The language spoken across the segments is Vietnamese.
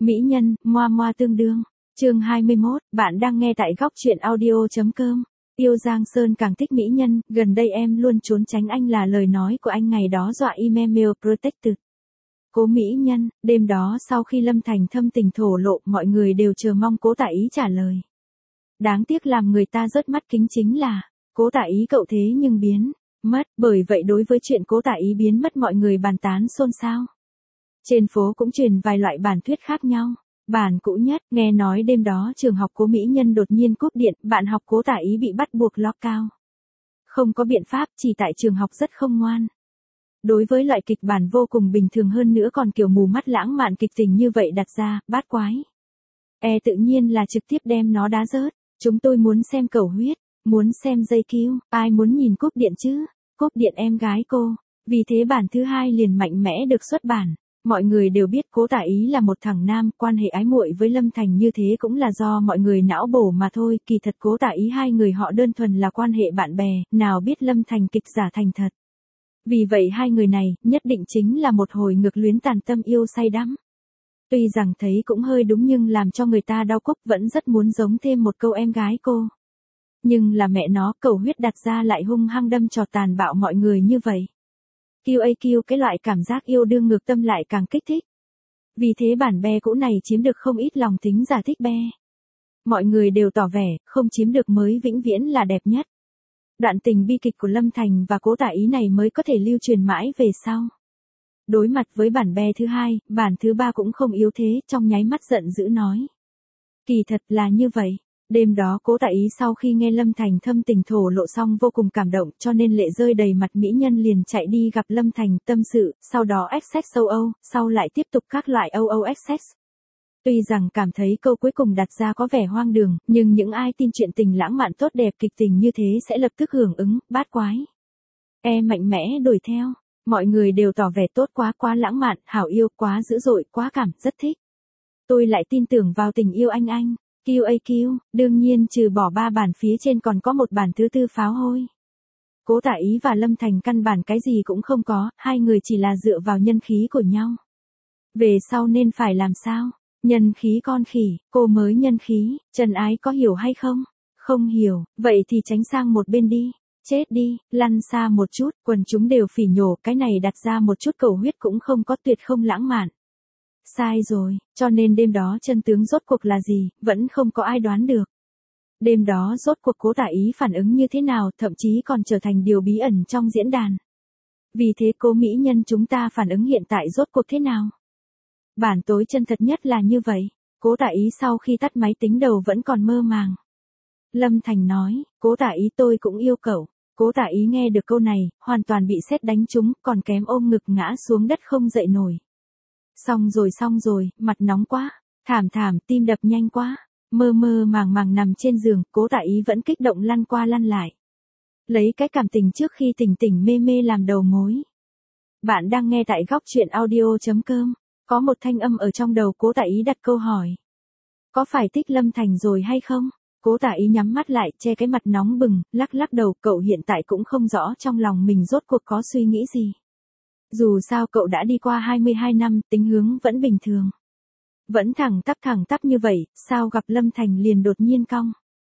Mỹ nhân, moa moa tương đương. Chương 21, bạn đang nghe tại góc truyện audio.com. Yêu Giang Sơn càng thích mỹ nhân, gần đây em luôn trốn tránh anh là lời nói của anh ngày đó dọa email protected. Cố mỹ nhân, đêm đó sau khi Lâm Thành thâm tình thổ lộ, mọi người đều chờ mong Cố Tạ Ý trả lời. Đáng tiếc làm người ta rớt mắt kính chính là, Cố Tạ Ý cậu thế nhưng biến mất, bởi vậy đối với chuyện Cố Tạ Ý biến mất mọi người bàn tán xôn xao. Trên phố cũng truyền vài loại bản thuyết khác nhau. Bản cũ nhất, nghe nói đêm đó trường học Cố mỹ nhân đột nhiên cúp điện, bạn học Cố Tạ Ý bị bắt buộc lock out. Không có biện pháp, chỉ tại trường học rất không ngoan. Đối với loại kịch bản vô cùng bình thường hơn nữa còn kiểu mù mắt lãng mạn kịch tình như vậy đặt ra, bát quái. Tự nhiên là trực tiếp đem nó đá rớt. Chúng tôi muốn xem cầu huyết, muốn xem dây cứu, ai muốn nhìn cúp điện chứ? Cúp điện em gái cô. Vì thế bản thứ hai liền mạnh mẽ được xuất bản. Mọi người đều biết Cố Tạ Ý là một thằng nam, quan hệ ái muội với Lâm Thành như thế cũng là do mọi người não bổ mà thôi, kỳ thật Cố Tạ Ý hai người họ đơn thuần là quan hệ bạn bè, nào biết Lâm Thành kịch giả thành thật. Vì vậy hai người này, nhất định chính là một hồi ngược luyến tàn tâm yêu say đắm. Tuy rằng thấy cũng hơi đúng nhưng làm cho người ta đau cúc vẫn rất muốn giống thêm một câu em gái cô. Nhưng là mẹ nó, cầu huyết đặt ra lại hung hăng đâm trò tàn bạo mọi người như vậy. QAQ cái loại cảm giác yêu đương ngược tâm lại càng kích thích. Vì thế bản be cũ này chiếm được không ít lòng thính giả thích be. Mọi người đều tỏ vẻ, không chiếm được mới vĩnh viễn là đẹp nhất. Đoạn tình bi kịch của Lâm Thành và Cố Tạ Ý này mới có thể lưu truyền mãi về sau. Đối mặt với bản be thứ hai, bản thứ ba cũng không yếu thế, trong nháy mắt giận dữ nói. Kỳ thật là như vậy. Đêm đó Cố Tạ Ý sau khi nghe Lâm Thành thâm tình thổ lộ xong vô cùng cảm động cho nên lệ rơi đầy mặt mỹ nhân liền chạy đi gặp Lâm Thành tâm sự, sau đó XX Âu, sau lại tiếp tục các loại XX. Tuy rằng cảm thấy câu cuối cùng đặt ra có vẻ hoang đường, nhưng những ai tin chuyện tình lãng mạn tốt đẹp kịch tình như thế sẽ lập tức hưởng ứng, bát quái. Mạnh mẽ đuổi theo, mọi người đều tỏ vẻ tốt quá, quá lãng mạn, hảo yêu, quá dữ dội, quá cảm, rất thích. Tôi lại tin tưởng vào tình yêu anh. QAQ, đương nhiên trừ bỏ 3 bản phía trên còn có một bản thứ tư pháo hôi. Cố Tạ Ý và Lâm Thành căn bản cái gì cũng không có, hai người chỉ là dựa vào nhân khí của nhau. Về sau nên phải làm sao? Nhân khí con khỉ, cô mới nhân khí, Trần Ái có hiểu hay không? Không hiểu, vậy thì tránh sang một bên đi. Chết đi, lăn xa một chút, quần chúng đều phỉ nhổ, cái này đặt ra một chút cầu huyết cũng không có, tuyệt không lãng mạn. Sai rồi, cho nên đêm đó chân tướng rốt cuộc là gì, vẫn không có ai đoán được. Đêm đó rốt cuộc Cố Tạ Ý phản ứng như thế nào, thậm chí còn trở thành điều bí ẩn trong diễn đàn. Vì thế Cố mỹ nhân chúng ta phản ứng hiện tại rốt cuộc thế nào? Bản tối chân thật nhất là như vậy, Cố Tạ Ý sau khi tắt máy tính đầu vẫn còn mơ màng. Lâm Thành nói, Cố Tạ Ý tôi cũng yêu cậu. Cố Tạ Ý nghe được câu này, hoàn toàn bị sét đánh trúng, còn kém ôm ngực ngã xuống đất không dậy nổi. Xong rồi, mặt nóng quá, thảm, tim đập nhanh quá, mơ màng nằm trên giường, Cố Tạ Ý vẫn kích động lăn qua lăn lại. Lấy cái cảm tình trước khi tỉnh mê làm đầu mối. Bạn đang nghe tại góc truyện audio.com, có một thanh âm ở trong đầu Cố Tạ Ý đặt câu hỏi. Có phải thích Lâm Thành rồi hay không? Cố Tạ Ý nhắm mắt lại, che cái mặt nóng bừng, lắc đầu, cậu hiện tại cũng không rõ trong lòng mình rốt cuộc có suy nghĩ gì. Dù sao cậu đã đi qua 22 năm, tính hướng vẫn bình thường. Vẫn thẳng tắp như vậy, sao gặp Lâm Thành liền đột nhiên cong.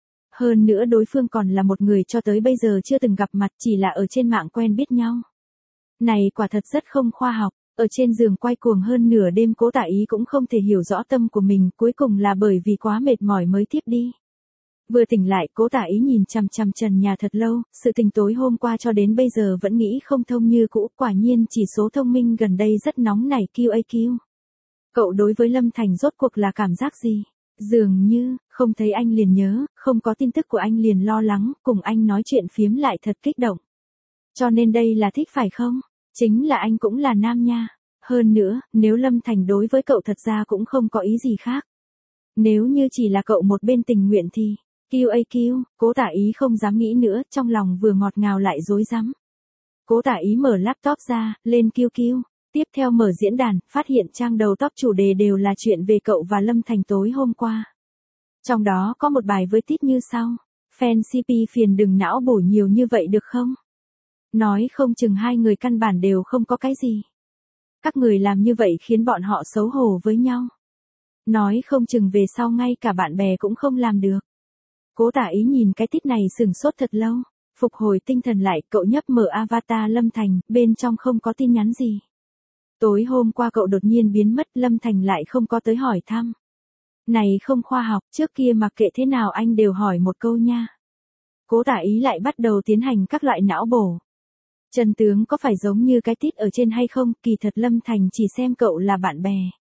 Hơn nữa đối phương còn là một người cho tới bây giờ chưa từng gặp mặt, chỉ là ở trên mạng quen biết nhau. Này quả thật rất không khoa học, ở trên giường quay cuồng hơn nửa đêm Cố Tạ Ý cũng không thể hiểu rõ tâm của mình, cuối cùng là bởi vì quá mệt mỏi mới thiếp đi. Vừa tỉnh lại Cố Tạ Ý nhìn chằm trần nhà thật lâu, sự tình tối hôm qua cho đến bây giờ vẫn nghĩ không thông như cũ, quả nhiên chỉ số thông minh gần đây rất nóng nảy. QAQ. Cậu đối với Lâm Thành rốt cuộc là cảm giác gì? Dường như, không thấy anh liền nhớ, không có tin tức của anh liền lo lắng, cùng anh nói chuyện phiếm lại thật kích động. Cho nên đây là thích phải không? Chính là anh cũng là nam nha. Hơn nữa, nếu Lâm Thành đối với cậu thật ra cũng không có ý gì khác. Nếu như chỉ là cậu một bên tình nguyện thì... QAQ, Cố Tạ Ý không dám nghĩ nữa, trong lòng vừa ngọt ngào lại rối rắm. Cố Tạ Ý mở laptop ra, lên QQ, tiếp theo mở diễn đàn, phát hiện trang đầu top chủ đề đều là chuyện về cậu và Lâm Thành tối hôm qua. Trong đó có một bài với tít như sau: Fan CP phiền đừng não bổ nhiều như vậy được không? Nói không chừng hai người căn bản đều không có cái gì. Các người làm như vậy khiến bọn họ xấu hổ với nhau. Nói không chừng về sau ngay cả bạn bè cũng không làm được. Cố Tả Ý nhìn cái tít này sửng sốt thật lâu. Phục hồi tinh thần lại, cậu nhấp mở avatar Lâm Thành, bên trong không có tin nhắn gì. Tối hôm qua cậu đột nhiên biến mất, Lâm Thành lại không có tới hỏi thăm. Này không khoa học, trước kia mặc kệ thế nào anh đều hỏi một câu nha. Cố Tả Ý lại bắt đầu tiến hành các loại não bổ. Chân tướng có phải giống như cái tít ở trên hay không, kỳ thật Lâm Thành chỉ xem cậu là bạn bè.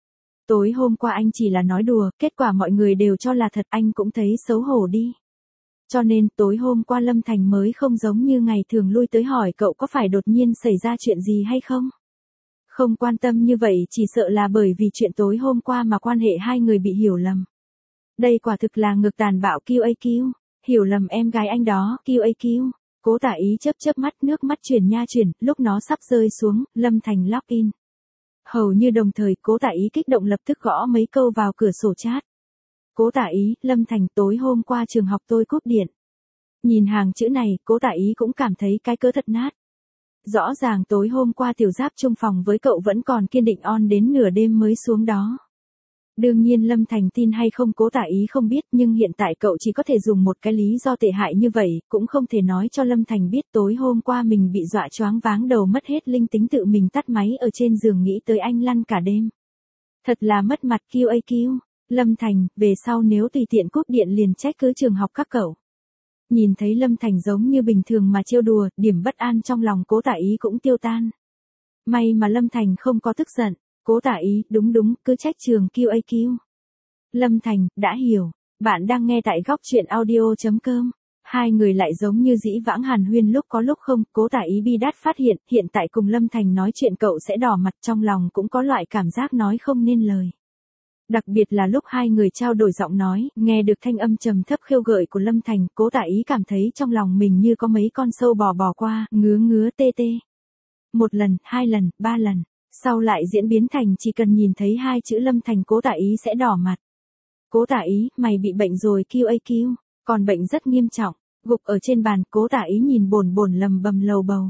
Tối hôm qua anh chỉ là nói đùa, kết quả mọi người đều cho là thật, anh cũng thấy xấu hổ đi. Cho nên tối hôm qua Lâm Thành mới không giống như ngày thường lui tới hỏi cậu có phải đột nhiên xảy ra chuyện gì hay không. Không quan tâm như vậy chỉ sợ là bởi vì chuyện tối hôm qua mà quan hệ hai người bị hiểu lầm. Đây quả thực là ngược tàn bạo QAQ, hiểu lầm em gái anh đó, QAQ. Cố Tả Ý chớp chớp mắt, nước mắt chuyển nha chuyển, lúc nó sắp rơi xuống, Lâm Thành login. Hầu như đồng thời, Cố Tả Ý kích động lập tức gõ mấy câu vào cửa sổ chat. Cố Tả Ý, Lâm Thành, tối hôm qua trường học tôi cúp điện. Nhìn hàng chữ này, Cố Tả Ý cũng cảm thấy cái cớ thật nát. Rõ ràng tối hôm qua Tiểu Giáp chung phòng với cậu vẫn còn kiên định on đến nửa đêm mới xuống đó. Đương nhiên Lâm Thành tin hay không Cố Tả Ý không biết, nhưng hiện tại cậu chỉ có thể dùng một cái lý do tệ hại như vậy, cũng không thể nói cho Lâm Thành biết tối hôm qua mình bị dọa choáng váng đầu mất hết linh tính, tự mình tắt máy ở trên giường nghĩ tới anh lăn cả đêm. Thật là mất mặt QAQ. Lâm Thành, về sau nếu tùy tiện cúp điện liền trách cứ trường học các cậu. Nhìn thấy Lâm Thành giống như bình thường mà trêu đùa, điểm bất an trong lòng Cố Tả Ý cũng tiêu tan. May mà Lâm Thành không có tức giận. Cố Tả Ý, đúng, cứ trách trường QAQ. Lâm Thành, đã hiểu. Bạn đang nghe tại góc truyện audio.com. Hai người lại giống như dĩ vãng hàn huyên lúc có lúc không. Cố Tả Ý bi đát phát hiện tại cùng Lâm Thành nói chuyện cậu sẽ đỏ mặt, trong lòng cũng có loại cảm giác nói không nên lời. Đặc biệt là lúc hai người trao đổi giọng nói, nghe được thanh âm trầm thấp khêu gợi của Lâm Thành, Cố Tả Ý cảm thấy trong lòng mình như có mấy con sâu bò qua, ngứa tê. Một lần, hai lần, ba lần, sau lại diễn biến thành chỉ cần nhìn thấy hai chữ Lâm Thành Cố Tả Ý sẽ đỏ mặt. Cố Tả Ý, mày bị bệnh rồi QAQ, còn bệnh rất nghiêm trọng. Gục ở trên bàn, Cố Tả Ý nhìn Bồn lầm bầm lầu bầu.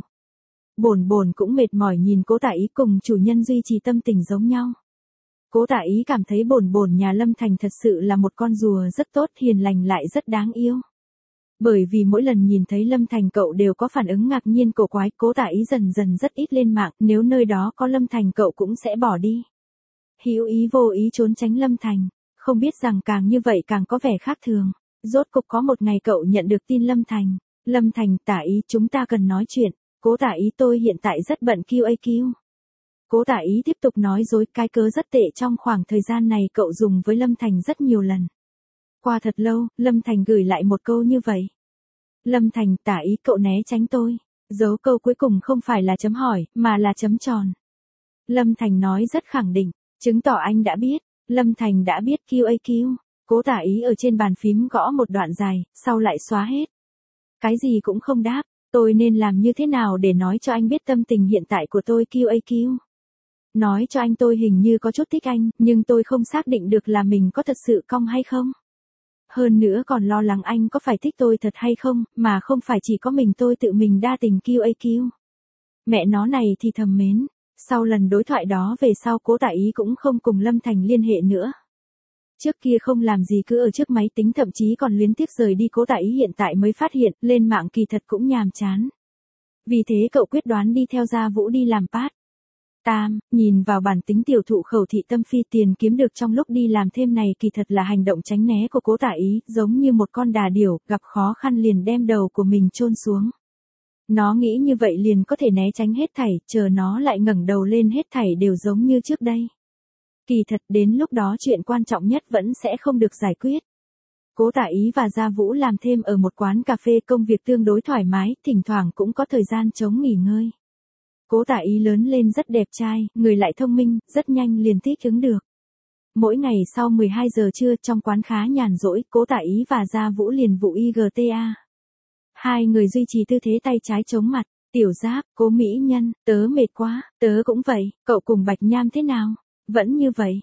Bồn cũng mệt mỏi nhìn Cố Tả Ý cùng chủ nhân duy trì tâm tình giống nhau. Cố Tả Ý cảm thấy Bồn nhà Lâm Thành thật sự là một con rùa rất tốt, hiền lành lại rất đáng yêu. Bởi vì mỗi lần nhìn thấy Lâm Thành cậu đều có phản ứng ngạc nhiên cổ quái, Cố Tả Ý dần rất ít lên mạng, nếu nơi đó có Lâm Thành cậu cũng sẽ bỏ đi. Hữu ý vô ý trốn tránh Lâm Thành, không biết rằng càng như vậy càng có vẻ khác thường. Rốt cục có một ngày cậu nhận được tin Lâm Thành, Tả Ý, chúng ta cần nói chuyện. Cố Tả Ý, tôi hiện tại rất bận QAQ. Cố Tả Ý tiếp tục nói dối, cái cớ rất tệ, trong khoảng thời gian này cậu dùng với Lâm Thành rất nhiều lần. Qua thật lâu, Lâm Thành gửi lại một câu như vậy. Lâm Thành, Tả Ý, cậu né tránh tôi. Dấu câu cuối cùng không phải là chấm hỏi, mà là chấm tròn. Lâm Thành nói rất khẳng định, chứng tỏ anh đã biết. Lâm Thành đã biết QAQ. Cố Tả Ý ở trên bàn phím gõ một đoạn dài, sau lại xóa hết. Cái gì cũng không đáp, tôi nên làm như thế nào để nói cho anh biết tâm tình hiện tại của tôi QAQ. Nói cho anh tôi hình như có chút thích anh, nhưng tôi không xác định được là mình có thật sự cong hay không. Hơn nữa còn lo lắng anh có phải thích tôi thật hay không, mà không phải chỉ có mình tôi tự mình đa tình QAQ. Mẹ nó này thì thầm mến. Sau lần đối thoại đó về sau Cố Tả Ý cũng không cùng Lâm Thành liên hệ nữa. Trước kia không làm gì cứ ở trước máy tính, thậm chí còn luyến tiếc rời đi, Cố Tả Ý hiện tại mới phát hiện, lên mạng kỳ thật cũng nhàm chán. Vì thế cậu quyết đoán đi theo Gia Vũ đi làm part. Nhìn vào bản tính tiểu thụ khẩu thị tâm phi, tiền kiếm được trong lúc đi làm thêm này kỳ thật là hành động tránh né của Cố Tả Ý, giống như một con đà điểu, gặp khó khăn liền đem đầu của mình chôn xuống. Nó nghĩ như vậy liền có thể né tránh hết thảy, chờ nó lại ngẩng đầu lên hết thảy đều giống như trước đây. Kỳ thật đến lúc đó chuyện quan trọng nhất vẫn sẽ không được giải quyết. Cố Tả Ý và Gia Vũ làm thêm ở một quán cà phê, công việc tương đối thoải mái, thỉnh thoảng cũng có thời gian trống nghỉ ngơi. Cố Tả Ý lớn lên rất đẹp trai, người lại thông minh, rất nhanh liền thích ứng được. Mỗi ngày sau 12 giờ trưa trong quán khá nhàn rỗi, Cố Tả Ý và Gia Vũ liền vụ IGTA. Hai người duy trì tư thế tay trái chống mặt. Tiểu Giáp, Cố mỹ nhân, tớ mệt quá, tớ cũng vậy, cậu cùng Bạch Nham thế nào? Vẫn như vậy,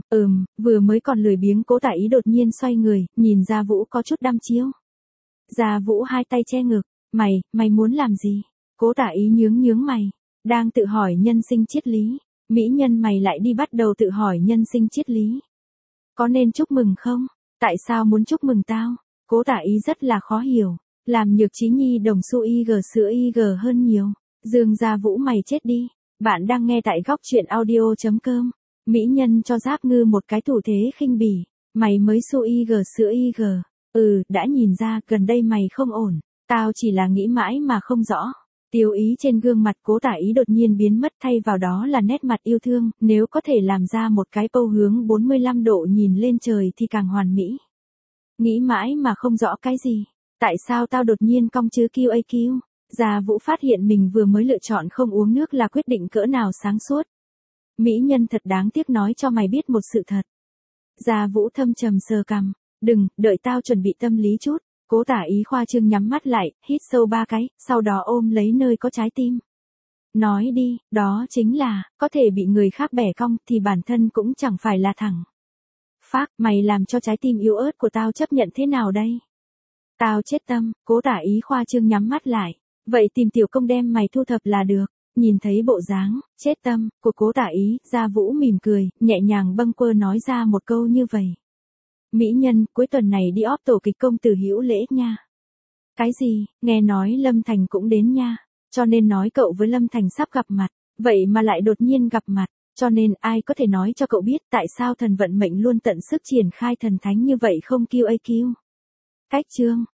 vừa mới còn lười biếng. Cố Tả Ý đột nhiên xoay người, nhìn Gia Vũ có chút đăm chiêu. Gia Vũ hai tay che ngực, mày muốn làm gì? Cố Tả Ý nhướng mày, đang tự hỏi nhân sinh triết lý. Mỹ nhân mày lại đi bắt đầu tự hỏi nhân sinh triết lý. Có nên chúc mừng không? Tại sao muốn chúc mừng tao? Cố Tả Ý rất là khó hiểu. Làm Nhược Trí Nhi đồng xu IG sữa IG hơn nhiều. Dương Gia Vũ mày chết đi. Bạn đang nghe tại góc chuyện audio.com. Mỹ nhân cho Giáp Ngư một cái thủ thế khinh bỉ. Mày mới xu IG sữa IG. Đã nhìn ra gần đây mày không ổn. Tao chỉ là nghĩ mãi mà không rõ. Tiêu ý trên gương mặt Cố Tả Ý đột nhiên biến mất, thay vào đó là nét mặt yêu thương. Nếu có thể làm ra một cái pose hướng 45 độ nhìn lên trời thì càng hoàn mỹ. Nghĩ mãi mà không rõ cái gì. Tại sao tao đột nhiên cong chứ QAQ? Gia Vũ phát hiện mình vừa mới lựa chọn không uống nước là quyết định cỡ nào sáng suốt. Mỹ nhân thật đáng tiếc, nói cho mày biết một sự thật. Gia Vũ thâm trầm sờ cằm. Đừng, đợi tao chuẩn bị tâm lý chút. Cố Tả Ý khoa trương nhắm mắt lại, hít sâu 3 cái, sau đó ôm lấy nơi có trái tim. Nói đi, đó chính là, có thể bị người khác bẻ cong thì bản thân cũng chẳng phải là thẳng. Phác, mày làm cho trái tim yếu ớt của tao chấp nhận thế nào đây? Tao chết tâm. Cố Tả Ý khoa trương nhắm mắt lại. Vậy tìm tiểu công đem mày thu thập là được. Nhìn thấy bộ dáng chết tâm của Cố Tả Ý, Gia Vũ mỉm cười, nhẹ nhàng bâng quơ nói ra một câu như vậy. Mỹ nhân, cuối tuần này đi óp tổ kịch công tử Hữu Lễ nha. Cái gì? Nghe nói Lâm Thành cũng đến nha. Cho nên nói cậu với Lâm Thành sắp gặp mặt. Vậy mà lại đột nhiên gặp mặt. Cho nên ai có thể nói cho cậu biết tại sao thần vận mệnh luôn tận sức triển khai thần thánh như vậy không QAQ? Cách chương.